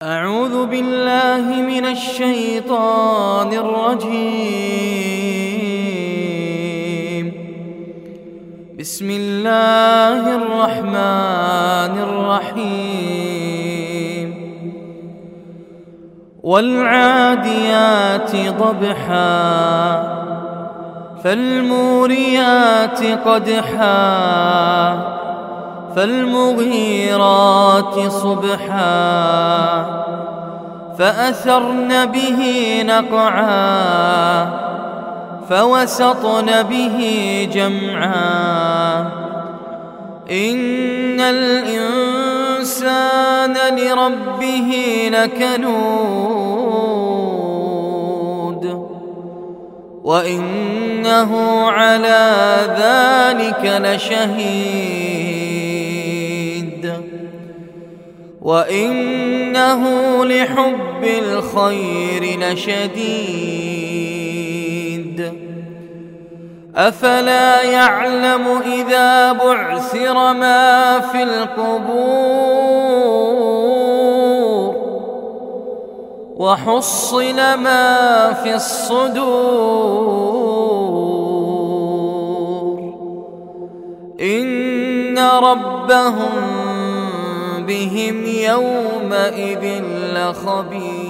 أعوذ بالله من الشيطان الرجيم. بسم الله الرحمن الرحيم. والعاديات ضبحا فالموريات قدحا فالمغيرات صبحا فأثرن به نقعا فوسطن به جمعا إن الإنسان لربه لكنود وإنه على ذلك لشهيد وإنه لحب الخير لشديد أفلا يعلم إذا بعثر ما في القبور وحصل ما في الصدور إن ربهم بهم يومئذ لخبير.